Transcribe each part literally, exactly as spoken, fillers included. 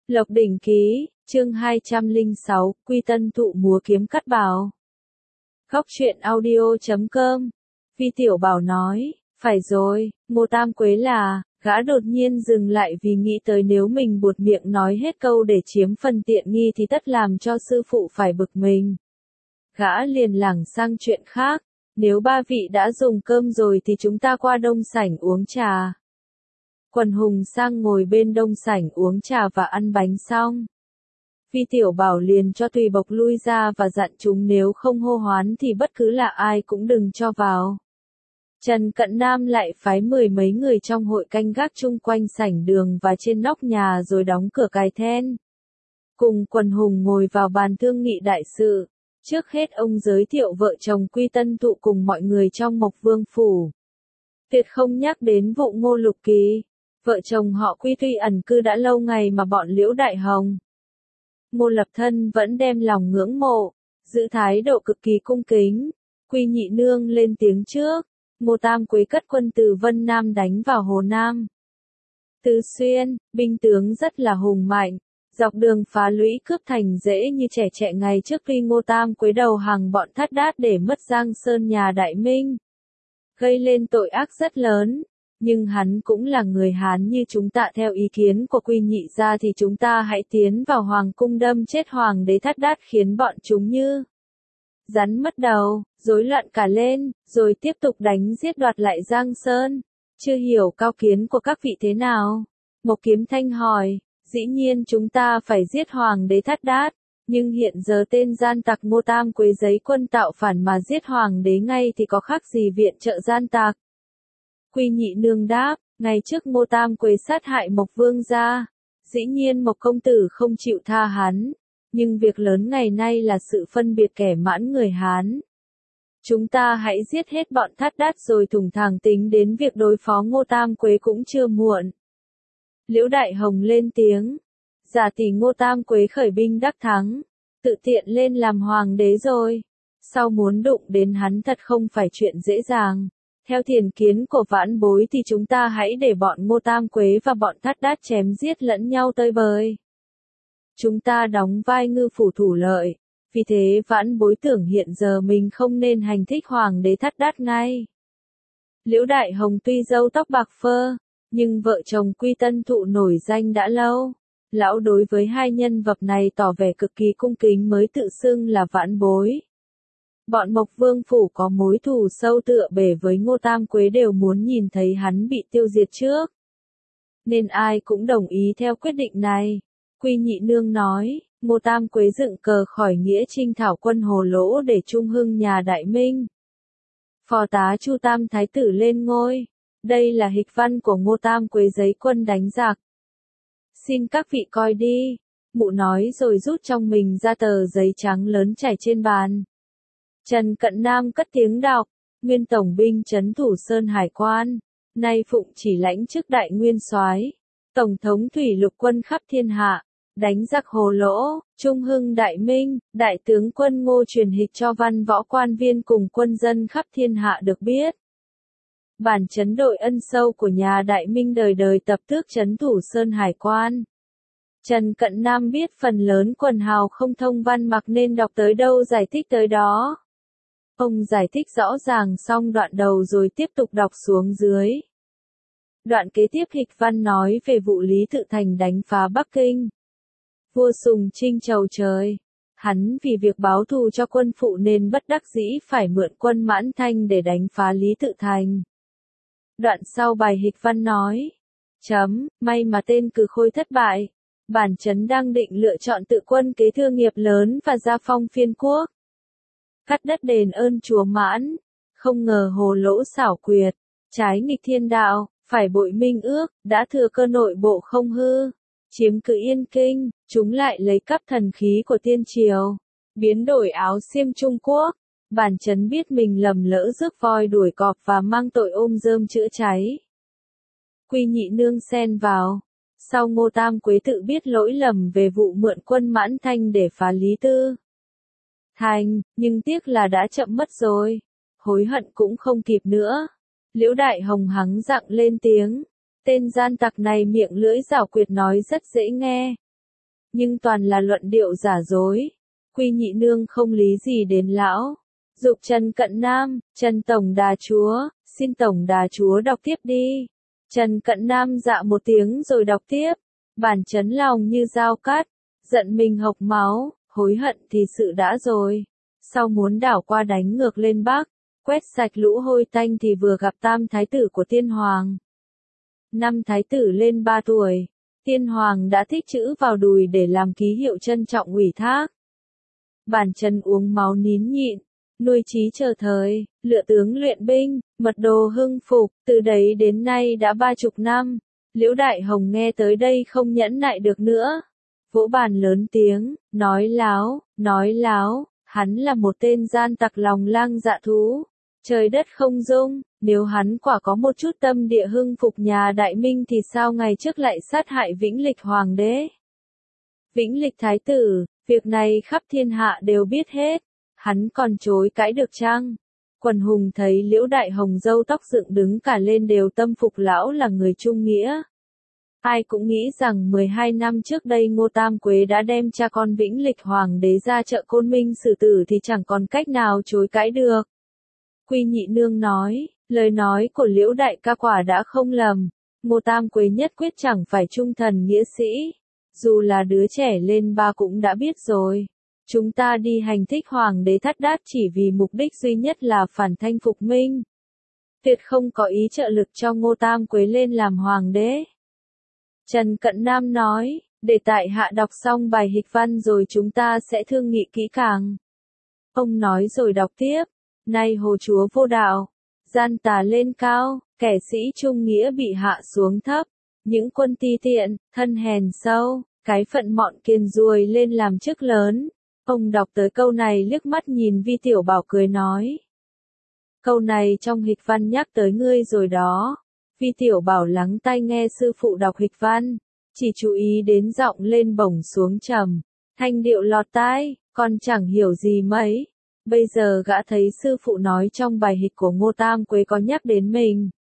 Lộc Đỉnh Ký, chương hai trăm lẻ sáu, Quy Tân Thụ múa kiếm cắt bảo. Góc truyện audio chấm com. Vi Tiểu Bảo nói, phải rồi, Ngô Tam Quế là, gã đột nhiên dừng lại vì nghĩ tới nếu mình buột miệng nói hết câu để chiếm phần tiện nghi thì tất làm cho sư phụ phải bực mình. Gã liền lảng sang chuyện khác, nếu ba vị đã dùng cơm rồi thì chúng ta qua đông sảnh uống trà. Quần hùng sang ngồi bên đông sảnh uống trà và ăn bánh xong. Vi Tiểu Bảo liền cho tùy bộc lui ra và dặn chúng nếu không hô hoán thì bất cứ là ai cũng đừng cho vào. Trần Cận Nam lại phái mười mấy người trong hội canh gác chung quanh sảnh đường và trên nóc nhà rồi đóng cửa cài then. Cùng quần hùng ngồi vào bàn thương nghị đại sự. Trước hết ông giới thiệu vợ chồng Quy Tân Thụ cùng mọi người trong Mộc Vương Phủ. Tuyệt không nhắc đến vụ Ngô Lục Kỳ. Vợ chồng họ Quy tuy ẩn cư đã lâu ngày mà bọn Liễu Đại Hồng, Ngô Lập Thân vẫn đem lòng ngưỡng mộ, giữ thái độ cực kỳ cung kính. Quy Nhị Nương lên tiếng trước. Ngô Tam Quế cất quân từ Vân Nam đánh vào Hồ Nam. Tứ Xuyên, binh tướng rất là hùng mạnh. Dọc đường phá lũy cướp thành dễ như trẻ trẻ ngày trước khi Ngô Tam Quế đầu hàng bọn Thát Đát để mất Giang Sơn nhà Đại Minh. Gây lên tội ác rất lớn. Nhưng hắn cũng là người Hán như chúng ta, theo ý kiến của Quy Nhị gia thì chúng ta hãy tiến vào hoàng cung đâm chết hoàng đế Thát Đát khiến bọn chúng như rắn mất đầu, rối loạn cả lên, rồi tiếp tục đánh giết đoạt lại Giang Sơn. Chưa hiểu cao kiến của các vị thế nào? Mộc Kiếm Thanh hỏi. Dĩ nhiên chúng ta phải giết hoàng đế Thát Đát, nhưng hiện giờ tên gian tặc Ngô Tam Quế giấy quân tạo phản mà giết hoàng đế ngay thì có khác gì viện trợ gian tặc? Quy Nhị Nương đáp, ngày trước Ngô Tam Quế sát hại Mộc Vương gia, dĩ nhiên Mộc công tử không chịu tha hắn, nhưng việc lớn ngày nay là sự phân biệt kẻ mãn người Hán. Chúng ta hãy giết hết bọn Thát Đát rồi thủng thẳng tính đến việc đối phó Ngô Tam Quế cũng chưa muộn. Liễu Đại Hồng lên tiếng, giả tỷ Ngô Tam Quế khởi binh đắc thắng, tự tiện lên làm hoàng đế rồi, sau muốn đụng đến hắn thật không phải chuyện dễ dàng. Theo thiền kiến của vãn bối thì chúng ta hãy để bọn Ngô Tam Quế và bọn Thát Đát chém giết lẫn nhau tơi bời. Chúng ta đóng vai ngư phủ thủ lợi, vì thế vãn bối tưởng hiện giờ mình không nên hành thích hoàng đế Thát Đát ngay. Liễu Đại Hồng tuy râu tóc bạc phơ, nhưng vợ chồng Quy Tân Thụ nổi danh đã lâu. Lão đối với hai nhân vật này tỏ vẻ cực kỳ cung kính mới tự xưng là vãn bối. Bọn Mộc Vương Phủ có mối thù sâu tựa bể với Ngô Tam Quế đều muốn nhìn thấy hắn bị tiêu diệt trước. Nên ai cũng đồng ý theo quyết định này. Quy Nhị Nương nói, Ngô Tam Quế dựng cờ khỏi nghĩa trinh thảo quân Hồ Lỗ để trung hưng nhà Đại Minh. Phò tá Chu Tam Thái tử lên ngôi. Đây là hịch văn của Ngô Tam Quế giấy quân đánh giặc. Xin các vị coi đi. Mụ nói rồi rút trong mình ra tờ giấy trắng lớn trải trên bàn. Trần Cận Nam cất tiếng đọc, Nguyên Tổng binh trấn thủ Sơn Hải Quan, nay phụng chỉ lãnh chức đại nguyên soái, Tổng thống thủy lục quân khắp thiên hạ, đánh giặc Hồ Lỗ, trung hưng Đại Minh, đại tướng quân Ngô truyền hịch cho văn võ quan viên cùng quân dân khắp thiên hạ được biết. Bản trấn đội ân sâu của nhà Đại Minh đời đời tập tước trấn thủ Sơn Hải Quan. Trần Cận Nam biết phần lớn quần hào không thông văn mặc nên đọc tới đâu giải thích tới đó. Ông giải thích rõ ràng xong đoạn đầu rồi tiếp tục đọc xuống dưới. Đoạn kế tiếp hịch văn nói về vụ Lý Tự Thành đánh phá Bắc Kinh. Vua Sùng Trinh trầu trời. Hắn vì việc báo thù cho quân phụ nên bất đắc dĩ phải mượn quân Mãn Thanh để đánh phá Lý Tự Thành. Đoạn sau bài hịch văn nói. Chấm, may mà tên Cừ Khôi thất bại. Bản trấn đang định lựa chọn tự quân kế thương nghiệp lớn và gia phong phiên quốc. Cắt đất đền ơn chúa Mãn, không ngờ Hồ Lỗ xảo quyệt, trái nghịch thiên đạo, phải bội minh ước, đã thừa cơ nội bộ không hư, chiếm cứ Yên Kinh, chúng lại lấy cắp thần khí của tiên triều, biến đổi áo xiêm Trung Quốc. Bản trấn biết mình lầm lỡ rước voi đuổi cọp và mang tội ôm rơm chữa cháy. Quy Nhị Nương xen vào. Sau Ngô Tam Quế tự biết lỗi lầm về vụ mượn quân Mãn Thanh để phá Lý Tư Thành, nhưng tiếc là đã chậm mất rồi. Hối hận cũng không kịp nữa. Liễu Đại Hồng hắng giọng lên tiếng. Tên gian tặc này miệng lưỡi giảo quyệt nói rất dễ nghe. nhưng toàn là luận điệu giả dối. Quy Nhị Nương không lý gì đến lão. Dục Trần Cận Nam, Trần Tổng Đà Chúa, xin Tổng Đà Chúa đọc tiếp đi. Trần Cận Nam dạ một tiếng rồi đọc tiếp. Bản chấn lòng như dao cắt, giận mình hộc máu, hối hận thì sự đã rồi. Sau muốn đảo qua đánh ngược lên Bắc, quét sạch lũ hôi tanh thì vừa gặp tam thái tử của Tiên Hoàng. Năm thái tử lên ba tuổi, Tiên Hoàng đã thích chữ vào đùi để làm ký hiệu trân trọng ủy thác. Bản chân uống máu nín nhịn, nuôi trí chờ thời, lựa tướng luyện binh, mật đồ hưng phục, từ đấy đến nay đã ba chục năm. Liễu Đại Hồng nghe tới đây không nhẫn nại được nữa. Vỗ bàn lớn tiếng, nói láo, nói láo, hắn là một tên gian tặc lòng lang dạ thú. Trời đất không dung, nếu hắn quả có một chút tâm địa hưng phục nhà Đại Minh thì sao ngày trước lại sát hại Vĩnh Lịch Hoàng đế? Vĩnh Lịch Thái tử, việc này khắp thiên hạ đều biết hết, hắn còn chối cãi được chăng? Quần hùng thấy Liễu Đại Hồng râu tóc dựng đứng cả lên đều tâm phục lão là người trung nghĩa. Ai cũng nghĩ rằng mười hai năm trước đây Ngô Tam Quế đã đem cha con Vĩnh Lịch Hoàng đế ra chợ Côn Minh xử tử thì chẳng còn cách nào chối cãi được. Quy Nhị Nương nói, lời nói của Liễu Đại ca quả đã không lầm, Ngô Tam Quế nhất quyết chẳng phải trung thần nghĩa sĩ, dù là đứa trẻ lên ba cũng đã biết rồi. Chúng ta đi hành thích Hoàng đế Thắt Đát chỉ vì mục đích duy nhất là phản thanh phục Minh. Tuyệt không có ý trợ lực cho Ngô Tam Quế lên làm Hoàng đế. Trần Cận Nam nói, để tại hạ đọc xong bài hịch văn rồi chúng ta sẽ thương nghị kỹ càng. Ông nói rồi đọc tiếp, nay hồ chúa vô đạo, gian tà lên cao, kẻ sĩ trung nghĩa bị hạ xuống thấp, những quân ti tiện, thân hèn sâu, cái phận mọn kiền ruồi lên làm chức lớn. Ông đọc tới câu này liếc mắt nhìn Vi Tiểu Bảo cười nói. Câu này trong hịch văn nhắc tới ngươi rồi đó. Vi Tiểu Bảo lắng tai nghe sư phụ đọc hịch văn, chỉ chú ý đến giọng lên bổng xuống trầm, thanh điệu lọt tai, còn chẳng hiểu gì mấy. Bây giờ gã thấy sư phụ nói trong bài hịch của Ngô Tam Quế có nhắc đến mình.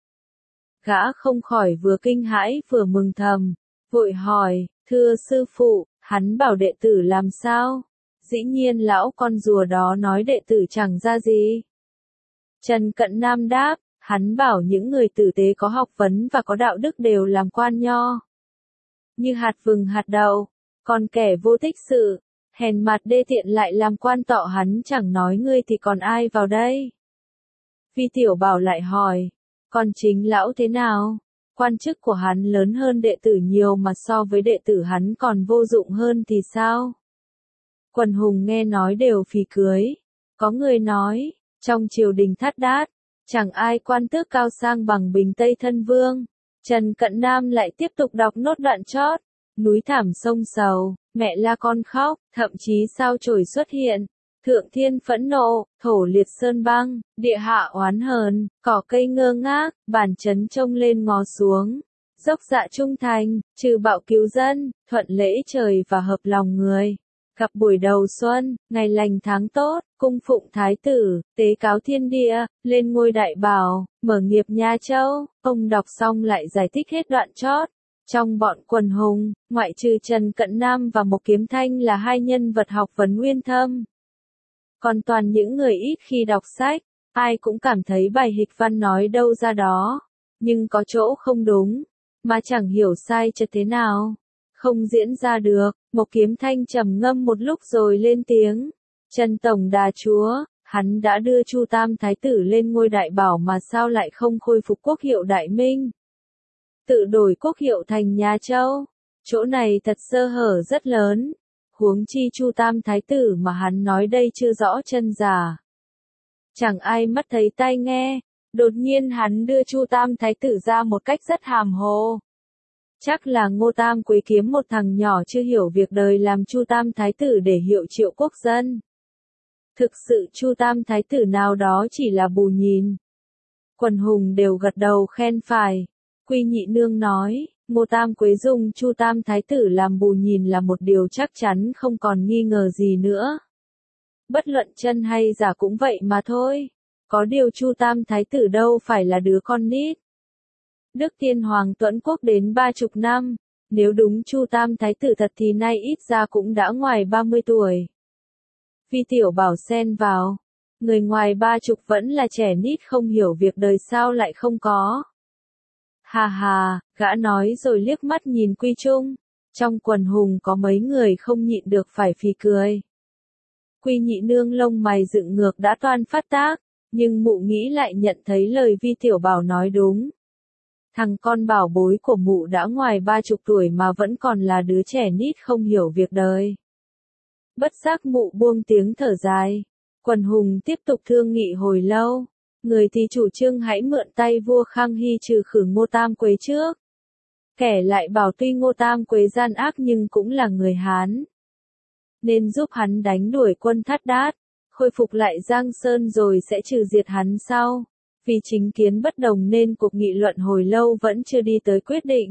Gã không khỏi vừa kinh hãi vừa mừng thầm, vội hỏi, thưa sư phụ, hắn bảo đệ tử làm sao? Dĩ nhiên lão con rùa đó nói đệ tử chẳng ra gì. Trần Cận Nam đáp, hắn bảo những người tử tế có học vấn và có đạo đức đều làm quan nho. Như hạt vừng hạt đậu, còn kẻ vô tích sự, hèn mặt đê tiện lại làm quan tọ hắn chẳng nói ngươi thì còn ai vào đây? Vi Tiểu Bảo lại hỏi, còn chính lão thế nào? Quan chức của hắn lớn hơn đệ tử nhiều mà so với đệ tử hắn còn vô dụng hơn thì sao? Quần hùng nghe nói đều phì cười. Có người nói, trong triều đình Thắt Đát, chẳng ai quan tước cao sang bằng Bình Tây Thân Vương. Trần Cận Nam lại tiếp tục đọc nốt đoạn chót. Núi thảm sông sầu, mẹ la con khóc, thậm chí sao chổi xuất hiện. Thượng thiên phẫn nộ, thổ liệt sơn băng, địa hạ oán hờn, cỏ cây ngơ ngác, bản chấn trông lên ngó xuống. Dốc dạ trung thành, trừ bạo cứu dân, thuận lễ trời và hợp lòng người. Gặp buổi đầu xuân, ngày lành tháng tốt, cung phụng thái tử, tế cáo thiên địa, lên ngôi đại bảo, mở nghiệp Nha Châu. Ông đọc xong lại giải thích hết đoạn chót. Trong bọn quần hùng, ngoại trừ Trần Cận Nam và Mộc Kiếm Thanh là hai nhân vật học vấn nguyên thâm. Còn toàn những người ít khi đọc sách, ai cũng cảm thấy bài hịch văn nói đâu ra đó. Nhưng có chỗ không đúng, mà chẳng hiểu sai chật thế nào. Không diễn ra được, Mộc Kiếm Thanh trầm ngâm một lúc rồi lên tiếng. Trần Tổng Đà Chúa, hắn đã đưa Chu Tam Thái tử lên ngôi đại bảo mà sao lại không khôi phục quốc hiệu Đại Minh? Tự đổi quốc hiệu thành Nha Châu. Chỗ này thật sơ hở rất lớn. Huống chi Chu Tam Thái tử mà hắn nói đây chưa rõ chân giả. Chẳng ai mắt thấy tai nghe. Đột nhiên hắn đưa Chu Tam Thái tử ra một cách rất hàm hồ. Chắc là Ngô Tam Quế kiếm một thằng nhỏ chưa hiểu việc đời làm Chu Tam Thái tử để hiệu triệu quốc dân. Thực sự Chu Tam Thái tử nào đó chỉ là bù nhìn. Quần hùng đều gật đầu khen phải. Quy Nhị Nương nói, Ngô Tam Quế dùng Chu Tam Thái tử làm bù nhìn là một điều chắc chắn không còn nghi ngờ gì nữa. Bất luận chân hay giả cũng vậy mà thôi. Có điều Chu Tam Thái tử đâu phải là đứa con nít. Đức Tiên Hoàng Tuẫn Quốc đến ba chục năm, Nếu đúng Chu Tam Thái tử thật thì nay ít ra cũng đã ngoài ba mươi tuổi. Vi Tiểu Bảo xen vào. Người ngoài ba chục vẫn là trẻ nít không hiểu việc đời sao lại không có. Hà hà, gã nói rồi liếc mắt nhìn Quy Trung. Trong quần hùng có mấy người không nhịn được phải phì cười. Quy Nhị Nương lông mày dựng ngược đã toan phát tác, nhưng mụ nghĩ lại nhận thấy lời Vi Tiểu Bảo nói đúng. Thằng con bảo bối của mụ đã ngoài ba chục tuổi mà vẫn còn là đứa trẻ nít không hiểu việc đời. Bất giác mụ buông tiếng thở dài. Quần hùng tiếp tục thương nghị hồi lâu. Người thì chủ trương hãy mượn tay vua Khang Hy trừ khử Ngô Tam Quế trước. Kẻ lại bảo tuy Ngô Tam Quế gian ác nhưng cũng là người Hán, nên giúp hắn đánh đuổi quân Thát Đát, khôi phục lại Giang Sơn rồi sẽ trừ diệt hắn sau. Vì chính kiến bất đồng nên cuộc nghị luận hồi lâu vẫn chưa đi tới quyết định.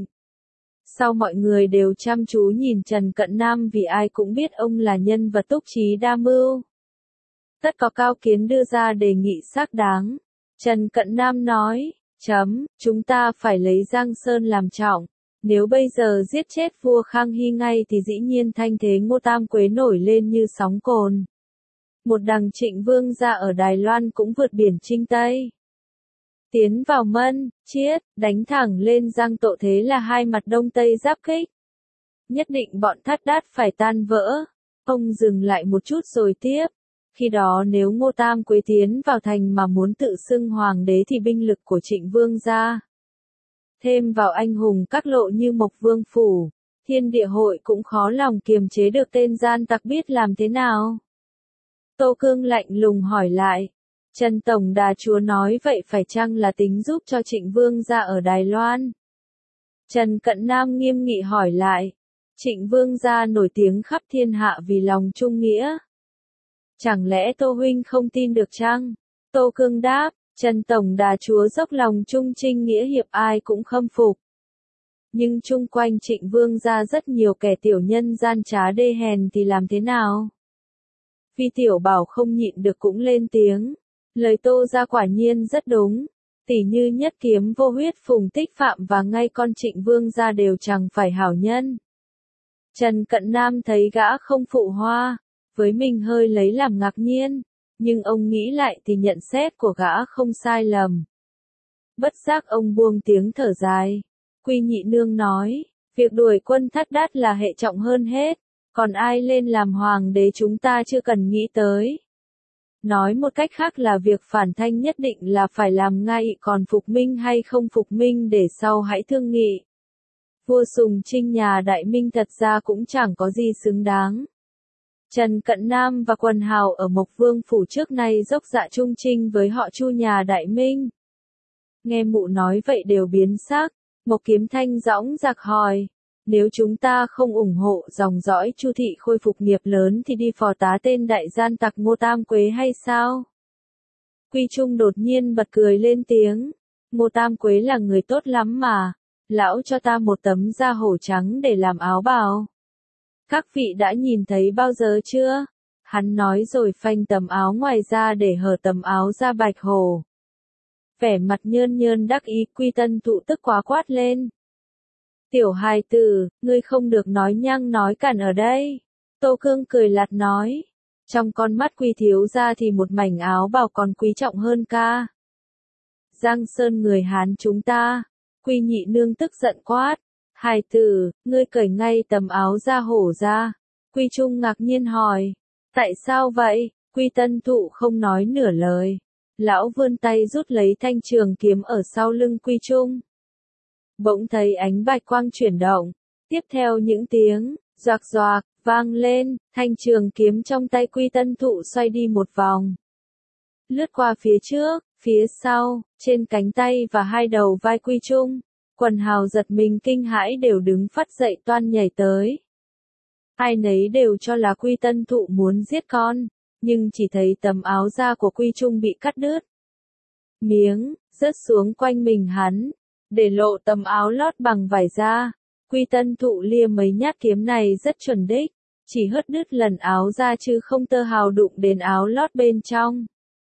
Sau mọi người đều chăm chú nhìn Trần Cận Nam vì ai cũng biết ông là nhân vật túc trí đa mưu. Tất có cao kiến đưa ra đề nghị xác đáng. Trần Cận Nam nói, chấm, chúng ta phải lấy Giang Sơn làm trọng. Nếu bây giờ giết chết vua Khang Hy ngay thì dĩ nhiên thanh thế Ngô Tam Quế nổi lên như sóng cồn. Một đằng Trịnh Vương gia ở Đài Loan cũng vượt biển chinh Tây. Tiến vào Mân, Chiết, đánh thẳng lên Giang Tội, thế là hai mặt Đông Tây giáp kích. Nhất định bọn Thát Đát phải tan vỡ. Ông dừng lại một chút rồi tiếp. Khi đó nếu Ngô Tam Quế tiến vào thành mà muốn tự xưng hoàng đế thì binh lực của Trịnh Vương gia, thêm vào anh hùng các lộ như Mộc Vương Phủ, Thiên Địa Hội cũng khó lòng kiềm chế được tên gian tặc biết làm thế nào. Tô Cương lạnh lùng hỏi lại. Trần Tổng Đà Chúa nói vậy phải chăng là tính giúp cho Trịnh Vương gia ở Đài Loan? Trần Cận Nam nghiêm nghị hỏi lại. Trịnh Vương gia nổi tiếng khắp thiên hạ vì lòng trung nghĩa. Chẳng lẽ Tô Huynh không tin được chăng? Tô Cương đáp. Trần Tổng Đà Chúa dốc lòng trung trinh nghĩa hiệp ai cũng khâm phục. Nhưng chung quanh Trịnh Vương gia rất nhiều kẻ tiểu nhân gian trá đê hèn thì làm thế nào? Vi Tiểu Bảo không nhịn được cũng lên tiếng. Lời Tô gia quả nhiên rất đúng. Tỉ như Nhất Kiếm Vô Huyết Phùng Tích Phạm và ngay con Trịnh Vương gia đều chẳng phải hảo nhân. Trần Cận Nam thấy gã không phụ hoa, với mình hơi lấy làm ngạc nhiên. Nhưng ông nghĩ lại thì nhận xét của gã không sai lầm. Bất giác ông buông tiếng thở dài. Quy Nhị Nương nói, việc đuổi quân Thát Đát là hệ trọng hơn hết, còn ai lên làm hoàng đế chúng ta chưa cần nghĩ tới. Nói một cách khác là việc phản thanh nhất định là phải làm ngay, còn phục minh hay không phục minh để sau hãy thương nghị. Vua Sùng Trinh nhà Đại Minh thật ra cũng chẳng có gì xứng đáng. Trần Cận Nam và quần hào ở Mộc Vương Phủ trước nay dốc dạ trung trinh với họ Chu nhà Đại Minh. Nghe mụ nói vậy đều biến sắc. Mộc Kiếm Thanh dõng dạc hỏi. Nếu chúng ta không ủng hộ dòng dõi Chu thị khôi phục nghiệp lớn thì đi phò tá tên đại gian tặc Ngô Tam Quế hay sao? Quy Trung đột nhiên bật cười lên tiếng. Ngô Tam Quế là người tốt lắm mà. Lão cho ta một tấm da hổ trắng để làm áo bào. Các vị đã nhìn thấy bao giờ chưa? Hắn nói rồi phanh tấm áo ngoài ra để hở tấm áo da bạch hổ. Vẻ mặt nhơn nhơn đắc ý, Quy Tân Thụ tức quá quát lên. Tiểu hài tử, ngươi không được nói nhăng nói cản ở đây. Tô Cương cười lạt nói. Trong con mắt Quy thiếu gia thì một mảnh áo bào còn quý trọng hơn ca. Giang Sơn người Hán chúng ta. Quy Nhị Nương tức giận quát. Hài tử, ngươi cởi ngay tấm áo da hổ ra. Quy Trung ngạc nhiên hỏi. Tại sao vậy? Quy Tân Thụ không nói nửa lời. Lão vươn tay rút lấy thanh trường kiếm ở sau lưng Quy Trung. Bỗng thấy ánh bạch quang chuyển động. Tiếp theo những tiếng, doạc doạc, vang lên, thanh trường kiếm trong tay Quy Tân Thụ xoay đi một vòng. Lướt qua phía trước, phía sau, trên cánh tay và hai đầu vai Quy Trung. Quần hào giật mình kinh hãi đều đứng phắt dậy toan nhảy tới. Ai nấy đều cho là Quy Tân Thụ muốn giết con, nhưng chỉ thấy tấm áo da của Quy Trung bị cắt đứt. Miếng, rớt xuống quanh mình hắn, để lộ tấm áo lót bằng vải da. Quy Tân Thụ lia mấy nhát kiếm này rất chuẩn đích, chỉ hớt đứt lần áo da chứ không tơ hào đụng đến áo lót bên trong.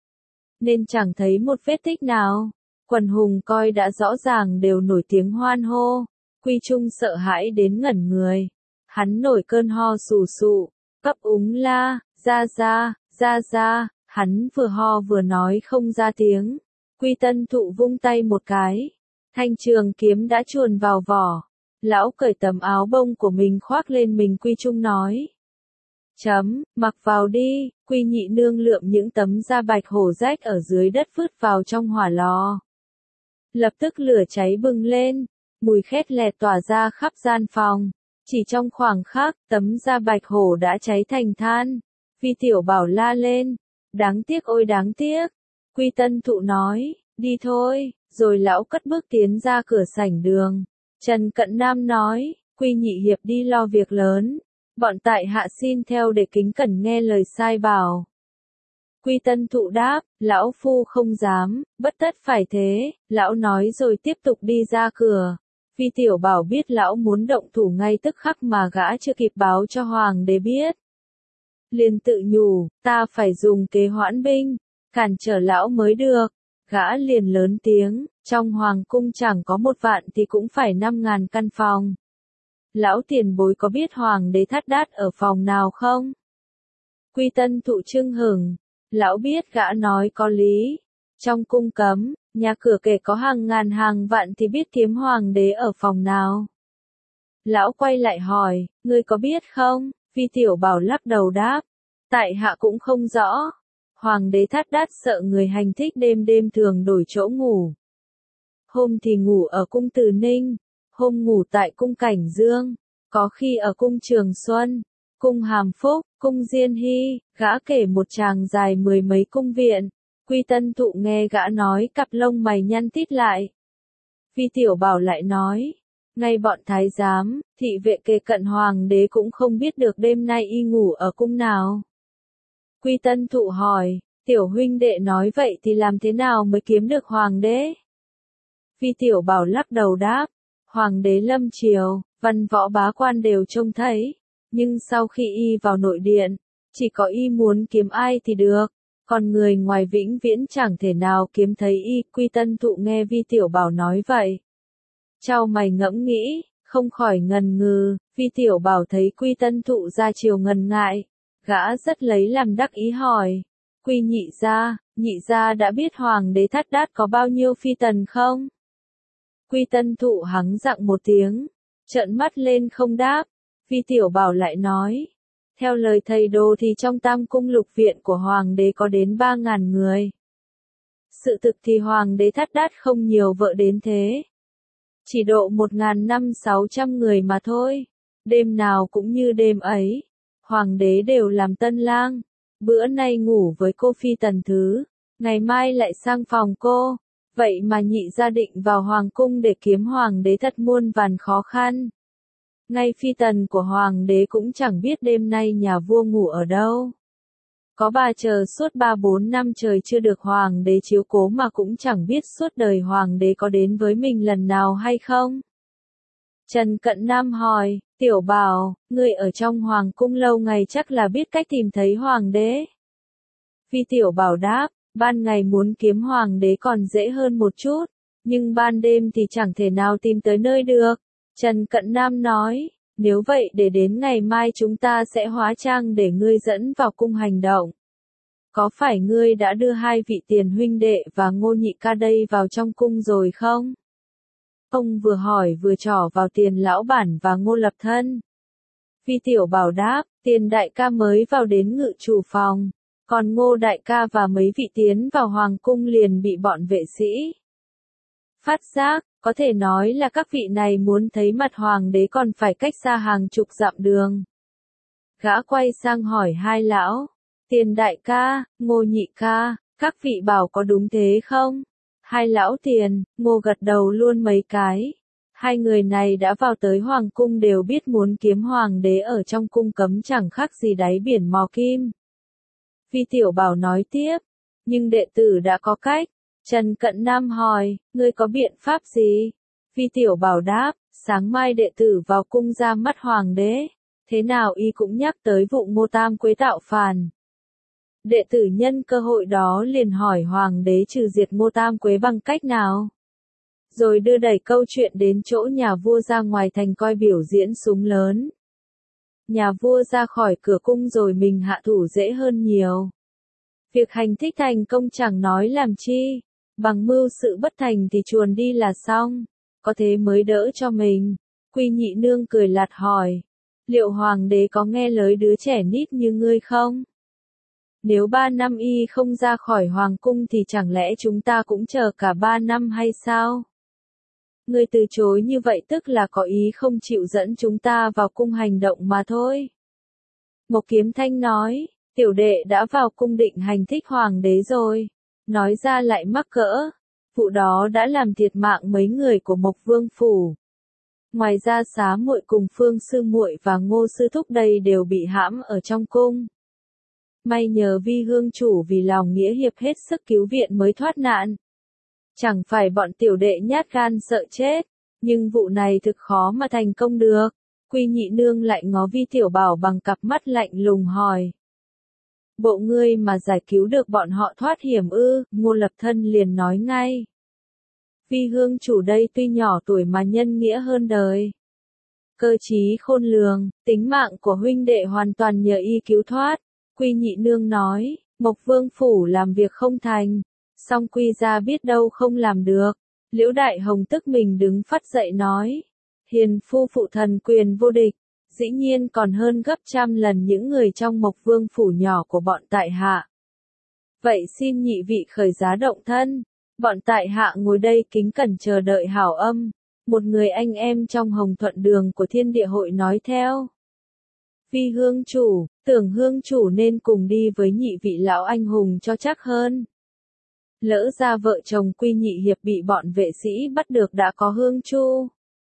Nên chẳng thấy một vết tích nào. Quần hùng coi đã rõ ràng đều nổi tiếng hoan hô. Quy Trung sợ hãi đến ngẩn người. Hắn nổi cơn ho sù sụ, cấp úng la, ra ra, ra ra, hắn vừa ho vừa nói không ra tiếng. Quy Tân Thụ vung tay một cái, thanh trường kiếm đã chuồn vào vỏ. Lão cởi tấm áo bông của mình khoác lên mình Quy Trung nói. Chấm, mặc vào đi, Quy Nhị Nương lượm những tấm da bạch hổ rách ở dưới đất vứt vào trong hỏa lò. Lập tức lửa cháy bừng lên, mùi khét lẹt tỏa ra khắp gian phòng. Chỉ trong khoảng khắc, tấm da bạch hổ đã cháy thành than. Vi Tiểu Bảo la lên, đáng tiếc ôi đáng tiếc. Quy Tân Thụ nói, đi thôi, rồi lão cất bước tiến ra cửa sảnh đường. Trần Cận Nam nói, Quy Nhị Hiệp đi lo việc lớn, bọn tại hạ xin theo để kính cẩn nghe lời sai bảo. Quy Tân Thụ đáp, lão phu không dám, bất tất phải thế, lão nói rồi tiếp tục đi ra cửa. Vi Tiểu Bảo biết lão muốn động thủ ngay tức khắc mà gã chưa kịp báo cho hoàng đế biết. Liền tự nhủ, ta phải dùng kế hoãn binh, cản trở lão mới được. Gã liền lớn tiếng, trong hoàng cung chẳng có một vạn thì cũng phải năm ngàn căn phòng. Lão tiền bối có biết hoàng đế Thát Đát ở phòng nào không? Quy Tân Thụ chưng hửng, lão biết gã nói có lý. Trong cung cấm, nhà cửa kể có hàng ngàn hàng vạn thì biết kiếm hoàng đế ở phòng nào. Lão quay lại hỏi, ngươi có biết không? Vi Tiểu Bảo lắc đầu đáp, tại hạ cũng không rõ. Hoàng đế Thát Đát sợ người hành thích đêm đêm thường đổi chỗ ngủ. Hôm thì ngủ ở cung Từ Ninh, hôm ngủ tại cung Cảnh Dương, có khi ở cung Trường Xuân, cung Hàm Phúc, cung Diên Hy, gã kể một tràng dài mười mấy cung viện. Quy Tân Thụ nghe gã nói cặp lông mày nhăn tít lại. Vi Tiểu Bảo lại nói, ngay bọn thái giám, thị vệ kề cận hoàng đế cũng không biết được đêm nay y ngủ ở cung nào. Quy Tân Thụ hỏi, tiểu huynh đệ nói vậy thì làm thế nào mới kiếm được hoàng đế? Vi Tiểu Bảo lắc đầu đáp, hoàng đế lâm triều, văn võ bá quan đều trông thấy, nhưng sau khi y vào nội điện, chỉ có y muốn kiếm ai thì được, còn người ngoài vĩnh viễn chẳng thể nào kiếm thấy y. Quy Tân Thụ nghe Vi Tiểu Bảo nói vậy, chau mày ngẫm nghĩ, không khỏi ngần ngừ. Vi Tiểu Bảo thấy Quy Tân Thụ ra chiều ngần ngại, gã rất lấy làm đắc ý hỏi, Quy nhị gia, nhị gia đã biết hoàng đế Thát Đát có bao nhiêu phi tần không? Quy Tân Thụ hắng giọng một tiếng, trợn mắt lên không đáp. Vi Tiểu Bảo lại nói, theo lời thầy đồ thì trong Tam cung lục viện của hoàng đế có đến ba ngàn người. Sự thực thì hoàng đế Thát Đát không nhiều vợ đến thế, chỉ độ một ngàn năm sáu trăm người mà thôi. Đêm nào cũng như đêm ấy, hoàng đế đều làm tân lang, bữa nay ngủ với cô phi tần thứ, ngày mai lại sang phòng cô. Vậy mà nhị gia định vào hoàng cung để kiếm hoàng đế thật muôn vàn khó khăn. Ngay phi tần của hoàng đế cũng chẳng biết đêm nay nhà vua ngủ ở đâu. Có bà chờ suốt ba bốn năm trời chưa được hoàng đế chiếu cố mà cũng chẳng biết suốt đời hoàng đế có đến với mình lần nào hay không. Trần Cận Nam hỏi, Tiểu Bảo, ngươi ở trong hoàng cung lâu ngày chắc là biết cách tìm thấy hoàng đế. Vi Tiểu Bảo đáp, ban ngày muốn kiếm hoàng đế còn dễ hơn một chút, nhưng ban đêm thì chẳng thể nào tìm tới nơi được. Trần Cận Nam nói, nếu vậy để đến ngày mai chúng ta sẽ hóa trang để ngươi dẫn vào cung hành động. Có phải ngươi đã đưa hai vị tiền huynh đệ và Ngô nhị ca đây vào trong cung rồi không? Ông vừa hỏi vừa trỏ vào Tiền lão bản và Ngô lập thân. Vi Tiểu Bảo đáp, Tiền đại ca mới vào đến ngự chủ phòng, còn Ngô đại ca và mấy vị tiến vào hoàng cung liền bị bọn vệ sĩ phát giác. Có thể nói là các vị này muốn thấy mặt hoàng đế còn phải cách xa hàng chục dặm đường. Gã quay sang hỏi hai lão, Tiền đại ca, Ngô nhị ca, các vị bảo có đúng thế không? Hai lão Tiền, Ngô gật đầu luôn mấy cái. Hai người này đã vào tới hoàng cung đều biết muốn kiếm hoàng đế ở trong cung cấm chẳng khác gì đáy biển mò kim. Vi Tiểu Bảo nói tiếp, nhưng đệ tử đã có cách. Trần Cận Nam hỏi, ngươi có biện pháp gì? Vi Tiểu Bảo đáp, sáng mai đệ tử vào cung ra mắt hoàng đế, thế nào y cũng nhắc tới vụ Ngô Tam Quế tạo phản. Đệ tử nhân cơ hội đó liền hỏi hoàng đế trừ diệt Ngô Tam Quế bằng cách nào? rồi đưa đẩy câu chuyện đến chỗ nhà vua ra ngoài thành coi biểu diễn súng lớn. Nhà vua ra khỏi cửa cung rồi mình hạ thủ dễ hơn nhiều. Việc hành thích thành công chẳng nói làm chi, bằng mưu sự bất thành thì chuồn đi là xong, có thế mới đỡ cho mình. Quy Nhị Nương cười lạt hỏi, liệu hoàng đế có nghe lời đứa trẻ nít như ngươi không? Nếu ba năm y không ra khỏi hoàng cung thì chẳng lẽ chúng ta cũng chờ cả ba năm hay sao? Ngươi từ chối như vậy tức là có ý không chịu dẫn chúng ta vào cung hành động mà thôi. Mộc Kiếm Thanh nói, tiểu đệ đã vào cung định hành thích hoàng đế rồi, nói ra lại mắc cỡ, vụ đó đã làm thiệt mạng mấy người của Mộc Vương phủ. Ngoài ra Xá muội cùng Phương sư muội và Ngô sư thúc đây đều bị hãm ở trong cung. May nhờ Vi hương chủ vì lòng nghĩa hiệp hết sức cứu viện mới thoát nạn. Chẳng phải bọn tiểu đệ nhát gan sợ chết, nhưng vụ này thực khó mà thành công được. Quy Nhị Nương lại ngó Vi Tiểu Bảo bằng cặp mắt lạnh lùng hỏi. Bộ ngươi mà giải cứu được bọn họ thoát hiểm ư? Ngô Lập Thân liền nói ngay. Vi hương chủ đây tuy nhỏ tuổi mà nhân nghĩa hơn đời. Cơ trí khôn lường, tính mạng của huynh đệ hoàn toàn nhờ y cứu thoát. Quy Nhị Nương nói, Mộc Vương phủ làm việc không thành, song quy gia biết đâu không làm được. Liễu Đại Hồng tức mình đứng phắt dậy nói, hiền phu phụ thần quyền vô địch, dĩ nhiên còn hơn gấp trăm lần những người trong Mộc Vương phủ nhỏ của bọn tại hạ. Vậy xin nhị vị khởi giá động thân, bọn tại hạ ngồi đây kính cẩn chờ đợi hảo âm. Một người anh em trong Hồng Thuận Đường của Thiên Địa hội nói theo. Vi hương chủ, tưởng hương chủ nên cùng đi với nhị vị lão anh hùng cho chắc hơn. Lỡ ra vợ chồng Quy Nhị hiệp bị bọn vệ sĩ bắt được đã có hương chu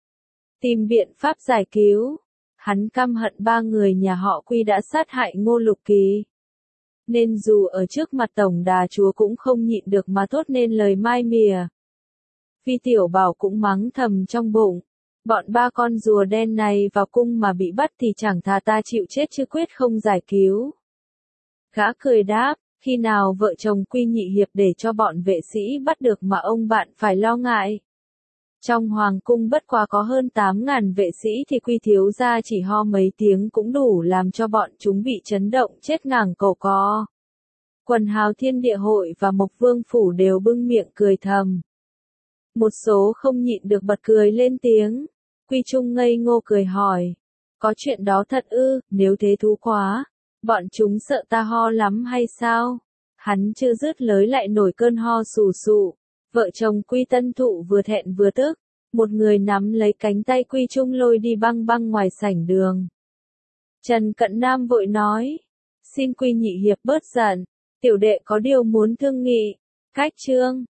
tìm biện pháp giải cứu. Hắn căm hận ba người nhà họ Quy đã sát hại Ngô Lục Kỳ. Nên dù ở trước mặt tổng đà chúa cũng không nhịn được mà thốt nên lời mai mỉa. Vi Tiểu Bảo cũng mắng thầm trong bụng. Bọn ba con rùa đen này vào cung mà bị bắt thì chẳng thà ta chịu chết chứ quyết không giải cứu. Gã cười đáp, khi nào vợ chồng Quy Nhị hiệp để cho bọn vệ sĩ bắt được mà ông bạn phải lo ngại. Trong hoàng cung bất quá có hơn tám ngàn vệ sĩ thì Quy thiếu gia chỉ ho mấy tiếng cũng đủ làm cho bọn chúng bị chấn động chết ngang cầu co. Quần hào Thiên Địa hội và Mộc Vương phủ đều bưng miệng cười thầm. Một số không nhịn được bật cười lên tiếng. Quy Trung ngây ngô cười hỏi. Có chuyện đó thật ư? Nếu thế thú quá. Bọn chúng sợ ta ho lắm hay sao? Hắn chưa dứt lời lại nổi cơn ho sù sụ. Vợ chồng Quy Tân Thụ vừa thẹn vừa tức. Một người nắm lấy cánh tay Quy Trung lôi đi băng băng ngoài sảnh đường. Trần Cận Nam vội nói. Xin Quy Nhị hiệp bớt giận. Tiểu đệ có điều muốn thương nghị. Cách chương.